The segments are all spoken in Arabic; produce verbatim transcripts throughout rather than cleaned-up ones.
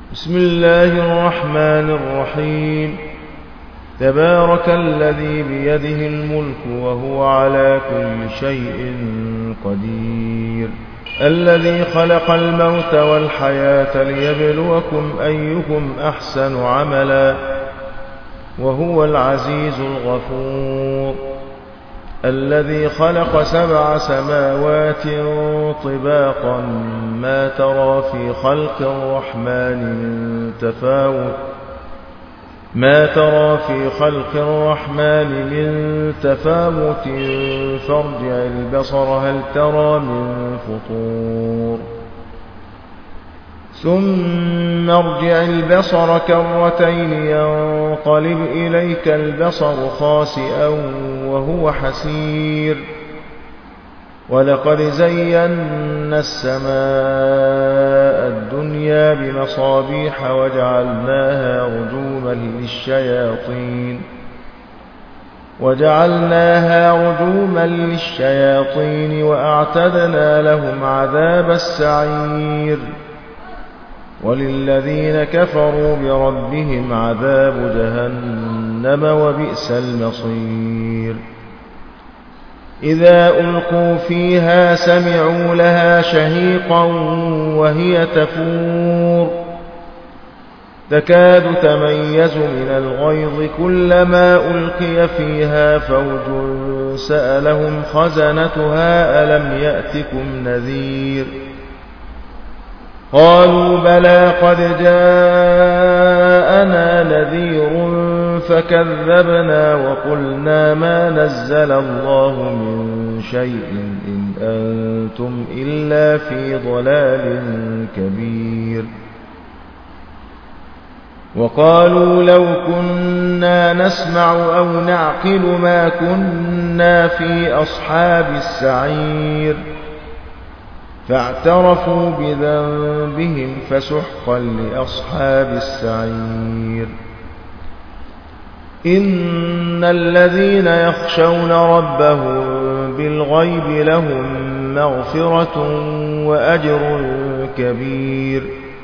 بسم الله الرحمن الرحيم. تبارك الذي بيده الملك وهو على كل شيء قدير، الذي خلق الموت والحياة ليبلوكم أيكم أحسن عملا وهو العزيز الغفور، الذي خلق سبع سماوات طباقا ما ترى في خلق الرحمن من تفاوت ما ترى في خلق الرحمن من تفاوت فارجع البصر هل ترى من فطور، ثم ارجع البصر كرتين ينقلب إليك البصر خاسئا وهو حسير، ولقد زينا السماء الدنيا بمصابيح وجعلناها رجوما للشياطين وجعلناها رجوما للشياطين وأعتدنا لهم عذاب السعير، وللذين كفروا بربهم عذاب جهنم وبئس المصير. إذا ألقوا فيها سمعوا لها شهيقا وهي تفور تكاد تميز من الغيظ كلما ألقي فيها فوج سألهم خزنتها ألم يأتكم نذير، قالوا بلى قد جاءنا نذير فكذبنا وقلنا ما نزل الله من شيء إن أنتم إلا في ضلال كبير، وقالوا لو كنا نسمع أو نعقل ما كنا في أصحاب السعير، فاعترفوا بذنبهم فسحقا لأصحاب السعير. إن الذين يخشون ربهم بالغيب لهم مغفرة وأجر كبير،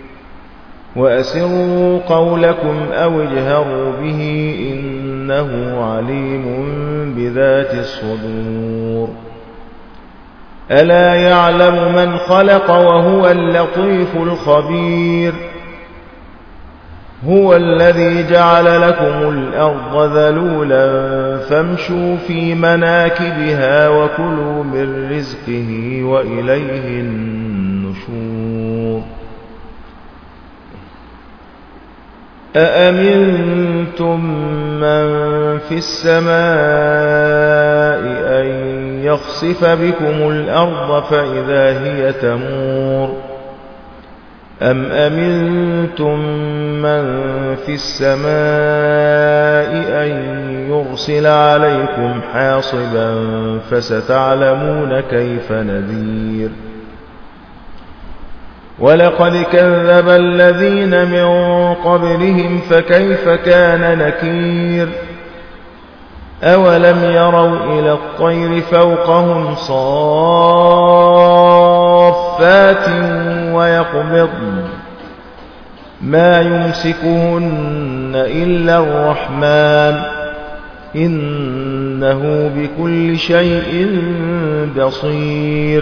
وأسروا قولكم أو اجهروا به إنه عليم بذات الصدور. ألا يعلم من خلق وهو اللطيف الخبير، هو الذي جعل لكم الأرض ذلولا فامشوا في مناكبها وكلوا من رزقه وإليه النشور. أأمنتم من في السماء أن يخسف بكم الأرض فإذا هي تمور، أم أمنتم من في السماء أن يرسل عليكم حاصبا فستعلمون كيف نذير. ولقد كذب الذين من قبلهم فكيف كان نكير. أولم يروا إلى الطير فوقهم صافات ويقبضن ما يمسكهن إلا الرحمن إنه بكل شيء بصير.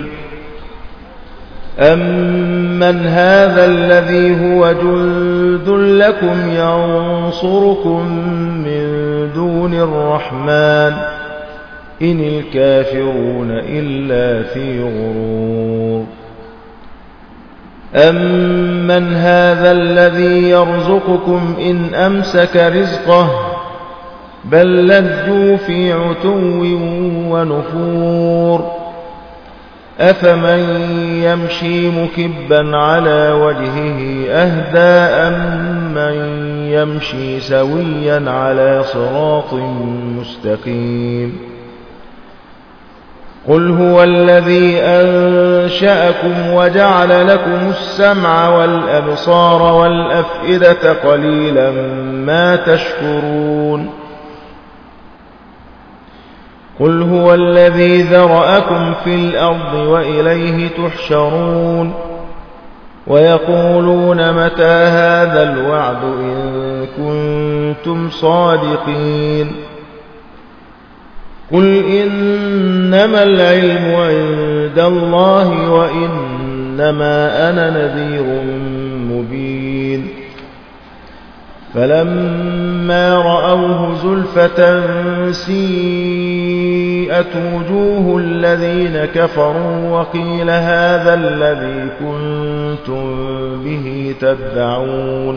أمن هذا الذي هو جند لكم ينصركم من دون الرحمن إن الكافرون إلا في غرور. أمن هذا الذي يرزقكم إن أمسك رزقه بل لجوا في عتو ونفور. أفمن يمشي مكبا على وجهه أهدى أمن يمشي سويا على صراط مستقيم. قل هو الذي أنشأكم وجعل لكم السمع والأبصار والأفئدة قليلا ما تشكرون. قل هو الذي ذرأكم في الأرض وإليه تحشرون. ويقولون متى هذا الوعد إن كنتم صادقين قل إنما العلم عند الله وإنما أنا نذير مبين فلما رأوه زلفة سيئت وجوه الذين كفروا وقيل هذا الذي كنتم به تدعون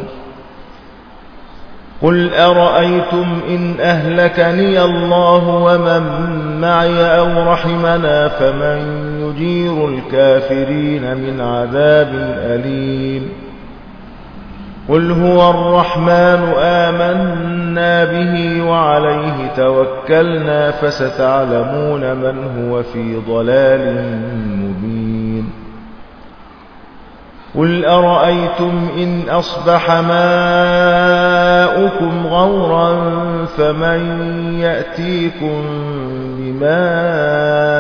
قل أرأيتم إن أهلكني الله ومن معي أو رحمنا فمن يجير الكافرين من عذاب أليم قل هو الرحمن آمنا به وعليه توكلنا فستعلمون من هو في ضلال مبين قل أرأيتم إن أصبح ماؤكم غورا فمن يأتيكم بماء